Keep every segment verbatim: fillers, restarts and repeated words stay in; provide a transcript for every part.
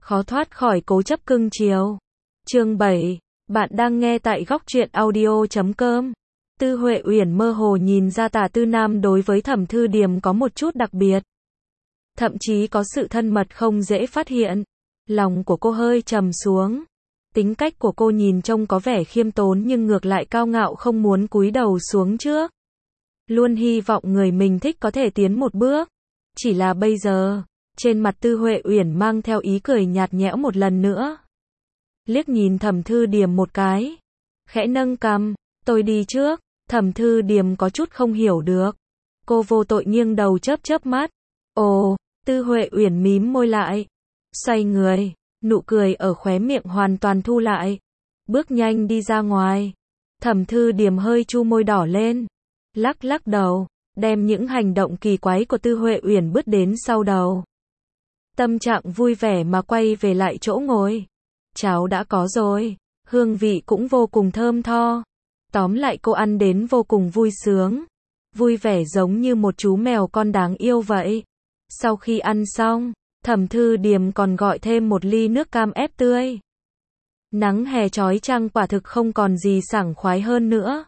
khó thoát khỏi cố chấp cưng chiều. Chương bảy. Bạn đang nghe tại góc truyện audio chấm com. Tư Huệ Uyển mơ hồ nhìn ra Tả Tư Nam đối với Thẩm Thư Điềm có một chút đặc biệt. Thậm chí có sự thân mật không dễ phát hiện. Lòng của cô hơi trầm xuống. Tính cách của cô nhìn trông có vẻ khiêm tốn nhưng ngược lại cao ngạo không muốn cúi đầu xuống trước. Luôn hy vọng người mình thích có thể tiến một bước. Chỉ là bây giờ, trên mặt Tư Huệ Uyển mang theo ý cười nhạt nhẽo một lần nữa. Liếc nhìn Thẩm Thư Điềm một cái. Khẽ nâng cằm, tôi đi trước. Thẩm Thư Điềm có chút không hiểu được. Cô vô tội nghiêng đầu chớp chớp mắt. Ồ, Tư Huệ Uyển mím môi lại. Xoay người, nụ cười ở khóe miệng hoàn toàn thu lại. Bước nhanh đi ra ngoài. Thẩm Thư Điềm hơi chu môi đỏ lên. Lắc lắc đầu, đem những hành động kỳ quái của Tư Huệ Uyển bước đến sau đầu. Tâm trạng vui vẻ mà quay về lại chỗ ngồi. Cháo đã có rồi, hương vị cũng vô cùng thơm tho. Tóm lại cô ăn đến vô cùng vui sướng. Vui vẻ giống như một chú mèo con đáng yêu vậy. Sau khi ăn xong, Thẩm Thư Điềm còn gọi thêm một ly nước cam ép tươi. Nắng hè chói chang quả thực không còn gì sảng khoái hơn nữa.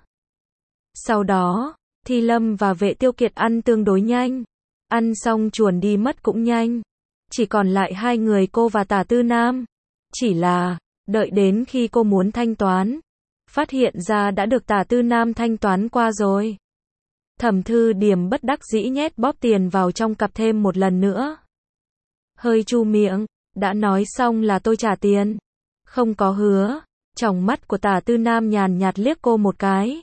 Sau đó, Thi Lâm và Vệ Tiêu Kiệt ăn tương đối nhanh. Ăn xong chuồn đi mất cũng nhanh. Chỉ còn lại hai người cô và Tả Tư Nam. Chỉ là, đợi đến khi cô muốn thanh toán, phát hiện ra đã được Tả Tư Nam thanh toán qua rồi. Thẩm Thư Điềm bất đắc dĩ nhét bóp tiền vào trong cặp thêm một lần nữa. Hơi chu miệng, đã nói xong là tôi trả tiền. Không có hứa. Tròng mắt của Tả Tư Nam nhàn nhạt liếc cô một cái.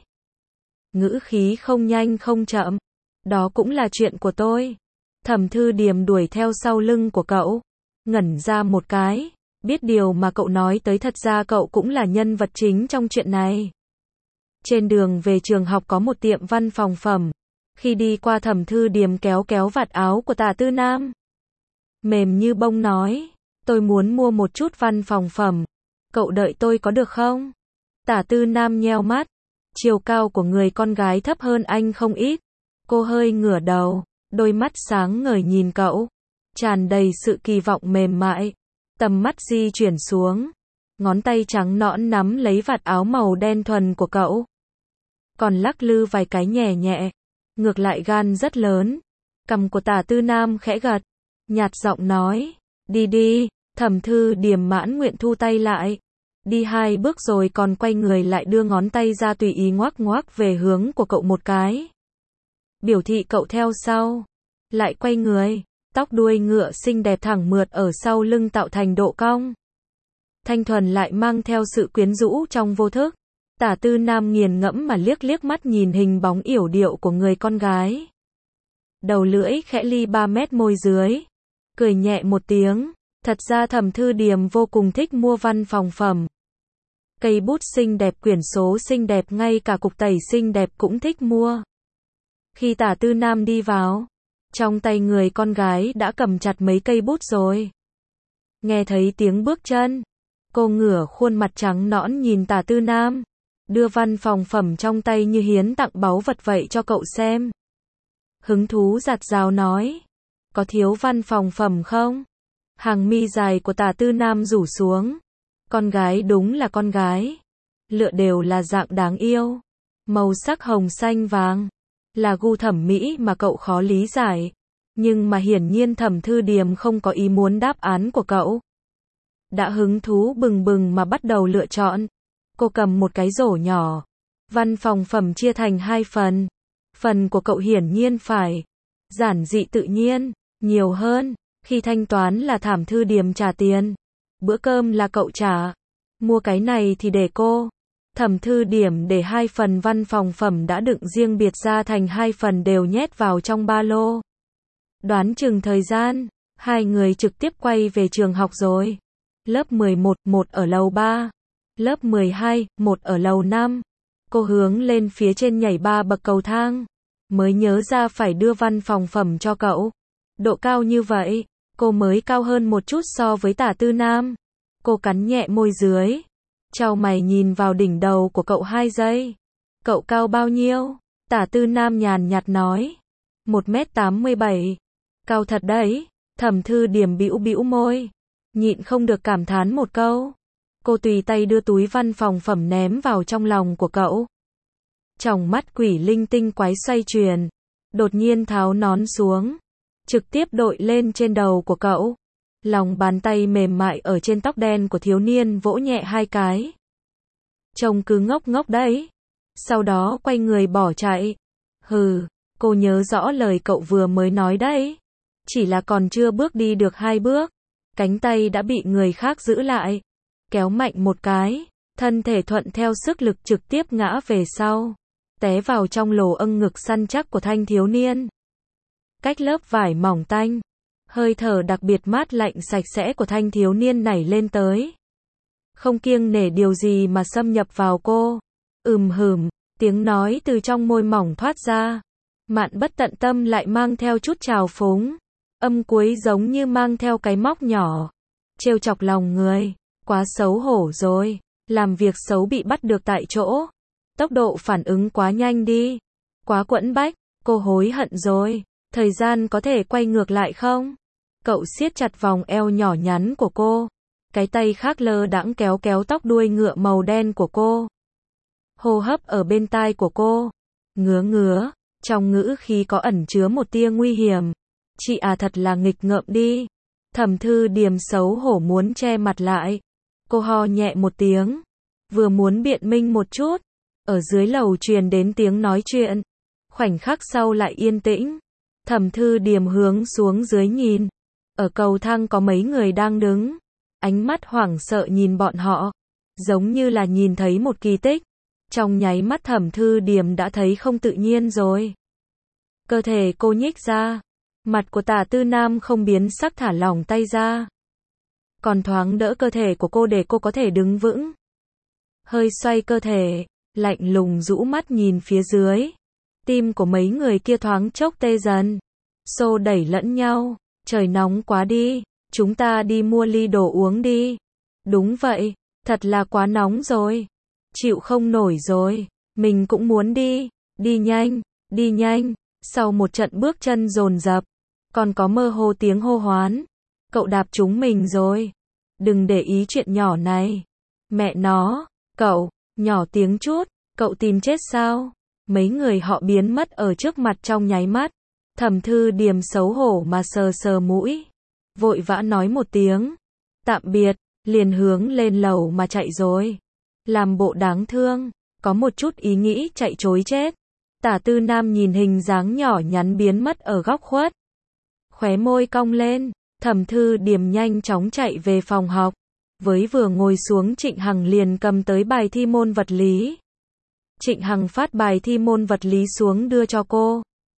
Ngữ khí không nhanh không chậm. Đó cũng là chuyện của tôi. Thẩm Thư Điềm đuổi theo sau lưng của cậu. Ngẩn ra một cái. Biết điều mà cậu nói tới thật ra cậu cũng là nhân vật chính trong chuyện này. Trên đường về trường học có một tiệm văn phòng phẩm. Khi đi qua Thẩm Thư Điềm kéo kéo vạt áo của Tả Tư Nam. Mềm như bông nói. Tôi muốn mua một chút văn phòng phẩm. Cậu đợi tôi có được không? Tả Tư Nam nheo mắt. Chiều cao của người con gái thấp hơn anh không ít. Cô hơi ngửa đầu. Đôi mắt sáng ngời nhìn cậu. Tràn đầy sự kỳ vọng mềm mại. Tầm mắt di chuyển xuống. Ngón tay trắng nõn nắm lấy vạt áo màu đen thuần của cậu. Còn lắc lư vài cái nhẹ nhẹ. Ngược lại gan rất lớn. Cằm của Tả Tư Nam khẽ gật. Nhạt giọng nói. Đi đi. Thẩm Thư Điềm mãn nguyện thu tay lại. Đi hai bước rồi còn quay người lại đưa ngón tay ra tùy ý ngoắc ngoắc về hướng của cậu một cái. Biểu thị cậu theo sau. Lại quay người. Tóc đuôi ngựa xinh đẹp thẳng mượt ở sau lưng tạo thành độ cong. Thanh thuần lại mang theo sự quyến rũ trong vô thức. Tả Tư Nam nghiền ngẫm mà liếc liếc mắt nhìn hình bóng yểu điệu của người con gái. Đầu lưỡi khẽ ly ba mét môi dưới. Cười nhẹ một tiếng. Thật ra Thẩm Thư Điềm vô cùng thích mua văn phòng phẩm. Cây bút xinh đẹp, quyển số xinh đẹp, ngay cả cục tẩy xinh đẹp cũng thích mua. Khi Tả Tư Nam đi vào, trong tay người con gái đã cầm chặt mấy cây bút rồi. Nghe thấy tiếng bước chân, cô ngửa khuôn mặt trắng nõn nhìn Tả Tư Nam, đưa văn phòng phẩm trong tay như hiến tặng báu vật vậy cho cậu xem. Hứng thú giạt rào nói, có thiếu văn phòng phẩm không? Hàng mi dài của Tả Tư Nam rủ xuống. Con gái đúng là con gái. Lựa đều là dạng đáng yêu. Màu sắc hồng xanh vàng. Là gu thẩm mỹ mà cậu khó lý giải. Nhưng mà hiển nhiên Thẩm Thư Điềm không có ý muốn đáp án của cậu. Đã hứng thú bừng bừng mà bắt đầu lựa chọn. Cô cầm một cái rổ nhỏ. Văn phòng phẩm chia thành hai phần. Phần của cậu hiển nhiên phải giản dị tự nhiên, nhiều hơn. Khi thanh toán là Thẩm Thư Điềm trả tiền. Bữa cơm là cậu trả. Mua cái này thì để cô. Thẩm Thư Điềm để hai phần văn phòng phẩm đã đựng riêng biệt ra thành hai phần đều nhét vào trong ba lô. Đoán chừng thời gian, hai người trực tiếp quay về trường học rồi. Lớp mười một, một ở lầu ba. Lớp mười hai, một ở lầu năm. Cô hướng lên phía trên nhảy ba bậc cầu thang. Mới nhớ ra phải đưa văn phòng phẩm cho cậu. Độ cao như vậy, cô mới cao hơn một chút so với Tả Tư Nam. Cô cắn nhẹ môi dưới. Chau mày nhìn vào đỉnh đầu của cậu hai giây. Cậu cao bao nhiêu? Tả Tư Nam nhàn nhạt nói. một mét tám mươi bảy. Cao thật đấy. Thẩm Thư Điềm bĩu bĩu môi. nhịn không được cảm thán một câu. Cô tùy tay đưa túi văn phòng phẩm ném vào trong lòng của cậu. Tròng mắt quỷ linh tinh quái xoay chuyển, đột nhiên tháo nón xuống, trực tiếp đội lên trên đầu của cậu. Lòng bàn tay mềm mại ở trên tóc đen của thiếu niên vỗ nhẹ hai cái. Trông cứ ngốc ngốc đấy. Sau đó quay người bỏ chạy. Hừ, cô nhớ rõ lời cậu vừa mới nói đấy. Chỉ là còn chưa bước đi được hai bước, cánh tay đã bị người khác giữ lại. Kéo mạnh một cái, thân thể thuận theo sức lực trực tiếp ngã về sau, té vào trong lồ âng ngực săn chắc của thanh thiếu niên. Cách lớp vải mỏng tanh, hơi thở đặc biệt mát lạnh sạch sẽ của thanh thiếu niên nảy lên tới. Không kiêng nể điều gì mà xâm nhập vào cô. Ừm hừm, tiếng nói từ trong môi mỏng thoát ra. Mạn bất tận tâm lại mang theo chút trào phúng. Âm cuối giống như mang theo cái móc nhỏ. Trêu chọc lòng người. Quá xấu hổ rồi. Làm việc xấu bị bắt được tại chỗ. Tốc độ phản ứng quá nhanh đi. Quá quẫn bách. Cô hối hận rồi. Thời gian có thể quay ngược lại không? Cậu siết chặt vòng eo nhỏ nhắn của cô. Cái tay khác lơ đãng kéo kéo tóc đuôi ngựa màu đen của cô. Hô hấp ở bên tai của cô. Ngứa ngứa. Trong ngữ khí có ẩn chứa một tia nguy hiểm. Chị à thật là nghịch ngợm đi. Thẩm Thư Điềm xấu hổ muốn che mặt lại. Cô ho nhẹ một tiếng. Vừa muốn biện minh một chút. Ở dưới lầu truyền đến tiếng nói chuyện. Khoảnh khắc sau lại yên tĩnh. Thẩm Thư Điềm hướng xuống dưới nhìn. Ở cầu thang có mấy người đang đứng. Ánh mắt hoảng sợ nhìn bọn họ. Giống như là nhìn thấy một kỳ tích. Trong nháy mắt Thẩm Thư Điềm đã thấy không tự nhiên rồi. Cơ thể cô nhích ra. Mặt của Tả Tư Nam không biến sắc thả lỏng tay ra. Còn thoáng đỡ cơ thể của cô để cô có thể đứng vững. Hơi xoay cơ thể. Lạnh lùng rũ mắt nhìn phía dưới. Tim của mấy người kia thoáng chốc tê dần. Xô đẩy lẫn nhau. Trời nóng quá đi. Chúng ta đi mua ly đồ uống đi. Đúng vậy. Thật là quá nóng rồi. Chịu không nổi rồi. Mình cũng muốn đi. Đi nhanh. Đi nhanh. Sau một trận bước chân dồn dập. Còn có mơ hồ tiếng hô hoán. Cậu đạp chúng mình rồi. Đừng để ý chuyện nhỏ này. Mẹ nó. Cậu. Nhỏ tiếng chút. Cậu tìm chết sao? Mấy người họ biến mất ở trước mặt trong nháy mắt. Thẩm Thư Điềm xấu hổ mà sờ sờ mũi. Vội vã nói một tiếng. Tạm biệt. Liền hướng lên lầu mà chạy rồi. Làm bộ đáng thương. Có một chút ý nghĩ chạy trối chết. Tả Tư Nam nhìn hình dáng nhỏ nhắn biến mất ở góc khuất. Khóe môi cong lên. Thẩm Thư Điềm nhanh chóng chạy về phòng học. Với vừa ngồi xuống Trịnh Hằng liền cầm tới bài thi môn vật lý. Trịnh Hằng phát bài thi môn vật lý xuống đưa cho cô.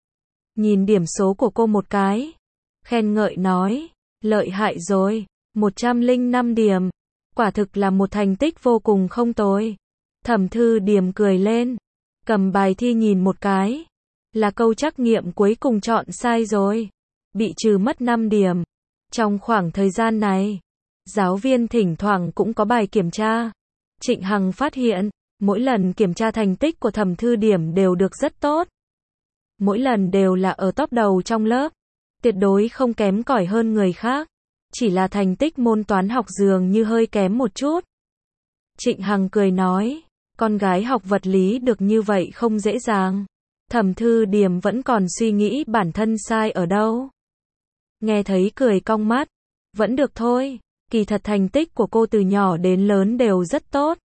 Nhìn điểm số của cô một cái. Khen ngợi nói. Lợi hại rồi. một trăm lẻ năm điểm. Quả thực là một thành tích vô cùng không tồi. Thẩm Thư Điềm cười lên. Cầm bài thi nhìn một cái. Là câu trắc nghiệm cuối cùng chọn sai rồi. Bị trừ mất năm điểm. Trong khoảng thời gian này, giáo viên thỉnh thoảng cũng có bài kiểm tra. Trịnh Hằng phát hiện, mỗi lần kiểm tra thành tích của Thẩm Thư Điềm đều được rất tốt. Mỗi lần đều là ở top đầu trong lớp. Tuyệt đối không kém cỏi hơn người khác. Chỉ là thành tích môn toán học dường như hơi kém một chút. Trịnh Hằng cười nói, con gái học vật lý được như vậy không dễ dàng. Thẩm Thư Điềm vẫn còn suy nghĩ bản thân sai ở đâu. Nghe thấy cười cong mắt, vẫn được thôi, kỳ thật thành tích của cô từ nhỏ đến lớn đều rất tốt.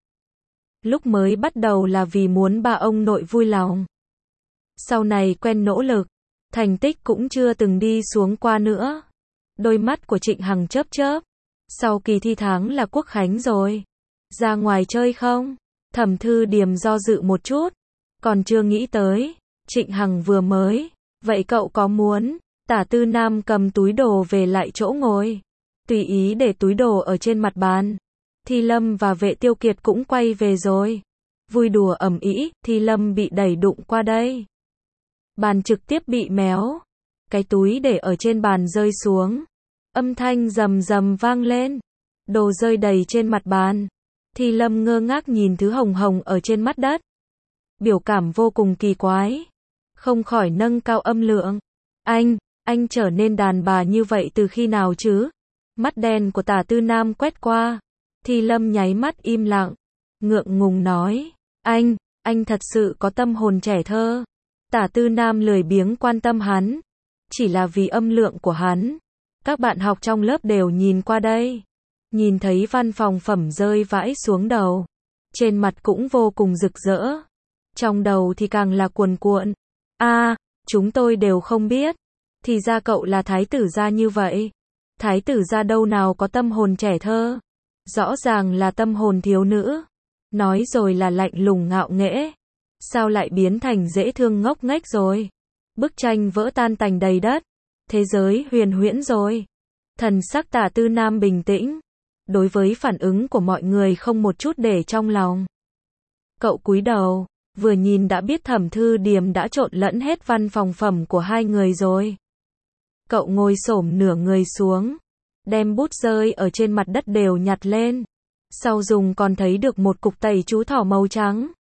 Lúc mới bắt đầu là vì muốn ba ông nội vui lòng. Sau này quen nỗ lực, thành tích cũng chưa từng đi xuống qua nữa. Đôi mắt của Trịnh Hằng chớp chớp. Sau kỳ thi tháng là Quốc Khánh rồi. Ra ngoài chơi không? Thẩm Thư Điềm do dự một chút. Còn chưa nghĩ tới. Trịnh Hằng vừa mới. Vậy cậu có muốn? Tả Tư Nam cầm túi đồ về lại chỗ ngồi. Tùy ý để túi đồ ở trên mặt bàn. Thi Lâm và Vệ Tiêu Kiệt cũng quay về rồi. Vui đùa ầm ĩ, Thi Lâm bị đẩy đụng qua đây. Bàn trực tiếp bị méo. Cái túi để ở trên bàn rơi xuống. Âm thanh rầm rầm vang lên. Đồ rơi đầy trên mặt bàn. Thi Lâm ngơ ngác nhìn thứ hồng hồng ở trên mặt đất. Biểu cảm vô cùng kỳ quái. Không khỏi nâng cao âm lượng. Anh, anh trở nên đàn bà như vậy từ khi nào chứ? Mắt đen của Tả Tư Nam quét qua. Thi Lâm nháy mắt im lặng. Ngượng ngùng nói. Anh, anh thật sự có tâm hồn trẻ thơ. Tả Tư Nam lười biếng quan tâm hắn. Chỉ là vì âm lượng của hắn. Các bạn học trong lớp đều nhìn qua đây. Nhìn thấy văn phòng phẩm rơi vãi xuống đầu. Trên mặt cũng vô cùng rực rỡ. Trong đầu thì càng là cuồn cuộn. A, à, chúng tôi đều không biết. Thì ra cậu là thái tử gia như vậy. Thái tử gia đâu nào có tâm hồn trẻ thơ. Rõ ràng là tâm hồn thiếu nữ. Nói rồi là lạnh lùng ngạo nghễ. Sao lại biến thành dễ thương ngốc nghếch rồi? Bức tranh vỡ tan tành đầy đất. Thế giới huyền huyễn rồi. Thần sắc Tả Tư Nam bình tĩnh. Đối với phản ứng của mọi người không một chút để trong lòng. Cậu cúi đầu, vừa nhìn đã biết Thẩm Thư Điềm đã trộn lẫn hết văn phòng phẩm của hai người rồi. Cậu ngồi xổm nửa người xuống, đem bút rơi ở trên mặt đất đều nhặt lên. Sau dùng còn thấy được một cục tẩy chú thỏ màu trắng.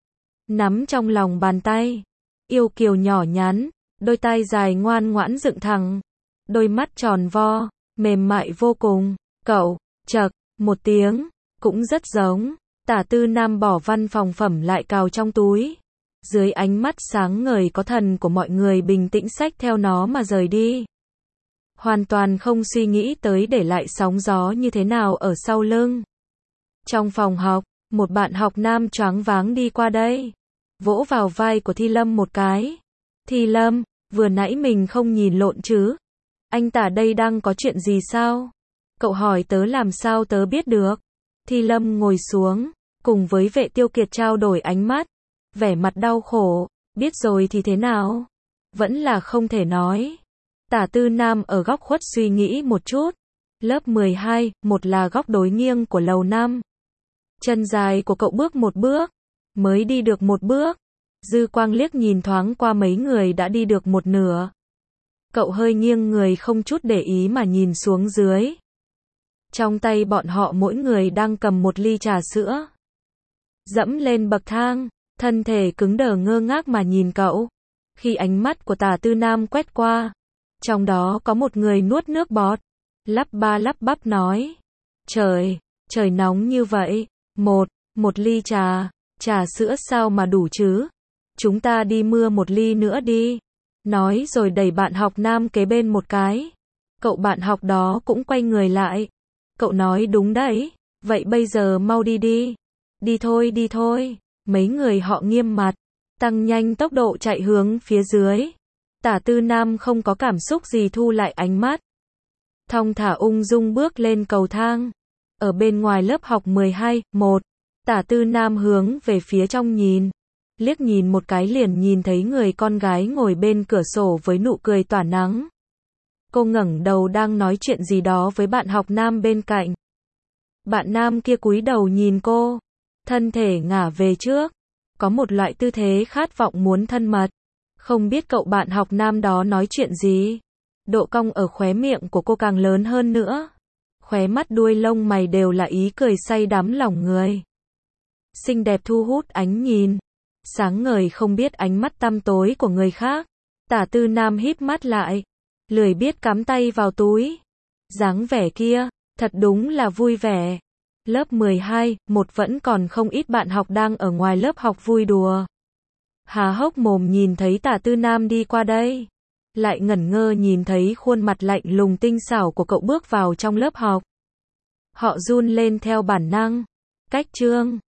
Nắm trong lòng bàn tay, yêu kiều nhỏ nhắn, đôi tai dài ngoan ngoãn dựng thẳng, đôi mắt tròn vo, mềm mại vô cùng. Cậu, chậc, một tiếng, cũng rất giống. Tả Tư Nam bỏ văn phòng phẩm lại cào trong túi. Dưới ánh mắt sáng ngời có thần của mọi người bình tĩnh xách theo nó mà rời đi. Hoàn toàn không suy nghĩ tới để lại sóng gió như thế nào ở sau lưng. Trong phòng học, một bạn học nam choáng váng đi qua đây. Vỗ vào vai của Thi Lâm một cái. Thi Lâm, vừa nãy mình không nhìn lộn chứ? Anh Tả đây đang có chuyện gì sao? Cậu hỏi tớ làm sao tớ biết được? Thi Lâm ngồi xuống, cùng với Vệ Tiêu Kiệt trao đổi ánh mắt. Vẻ mặt đau khổ, biết rồi thì thế nào? Vẫn là không thể nói. Tả Tư Nam ở góc khuất suy nghĩ một chút. Lớp mười hai, một là góc đối nghiêng của lầu năm. Chân dài của cậu bước một bước, mới đi được một bước. Dư quang liếc nhìn thoáng qua mấy người đã đi được một nửa. Cậu hơi nghiêng người không chút để ý mà nhìn xuống dưới. Trong tay bọn họ mỗi người đang cầm một ly trà sữa. Dẫm lên bậc thang, thân thể cứng đờ ngơ ngác mà nhìn cậu. Khi ánh mắt của Tả Tư Nam quét qua, trong đó có một người nuốt nước bọt, lắp ba lắp bắp nói. Trời, trời nóng như vậy. Một, một ly trà, trà sữa sao mà đủ chứ? Chúng ta đi mua một ly nữa đi. Nói rồi đẩy bạn học nam kế bên một cái. Cậu bạn học đó cũng quay người lại. Cậu nói đúng đấy, vậy bây giờ mau đi đi. Đi thôi đi thôi. Mấy người họ nghiêm mặt, tăng nhanh tốc độ chạy hướng phía dưới. Tả Tư Nam không có cảm xúc gì thu lại ánh mắt. Thong thả ung dung bước lên cầu thang. Ở bên ngoài lớp học mười hai, một, Tả Tư Nam hướng về phía trong nhìn. Liếc nhìn một cái liền nhìn thấy người con gái ngồi bên cửa sổ với nụ cười tỏa nắng. Cô ngẩng đầu đang nói chuyện gì đó với bạn học nam bên cạnh. Bạn nam kia cúi đầu nhìn cô, thân thể ngả về trước, có một loại tư thế khát vọng muốn thân mật. Không biết cậu bạn học nam đó nói chuyện gì. Độ cong ở khóe miệng của cô càng lớn hơn nữa. Khóe mắt đuôi lông mày đều là ý cười say đắm lòng người. Xinh đẹp thu hút ánh nhìn. Sáng ngời không biết ánh mắt tăm tối của người khác. Tả Tư Nam híp mắt lại, lười biết cắm tay vào túi. Dáng vẻ kia, thật đúng là vui vẻ. Lớp mười hai, một vẫn còn không ít bạn học đang ở ngoài lớp học vui đùa. Há hốc mồm nhìn thấy Tả Tư Nam đi qua đây. Lại ngẩn ngơ nhìn thấy khuôn mặt lạnh lùng tinh xảo của cậu bước vào trong lớp học. Họ run lên theo bản năng. Cách chương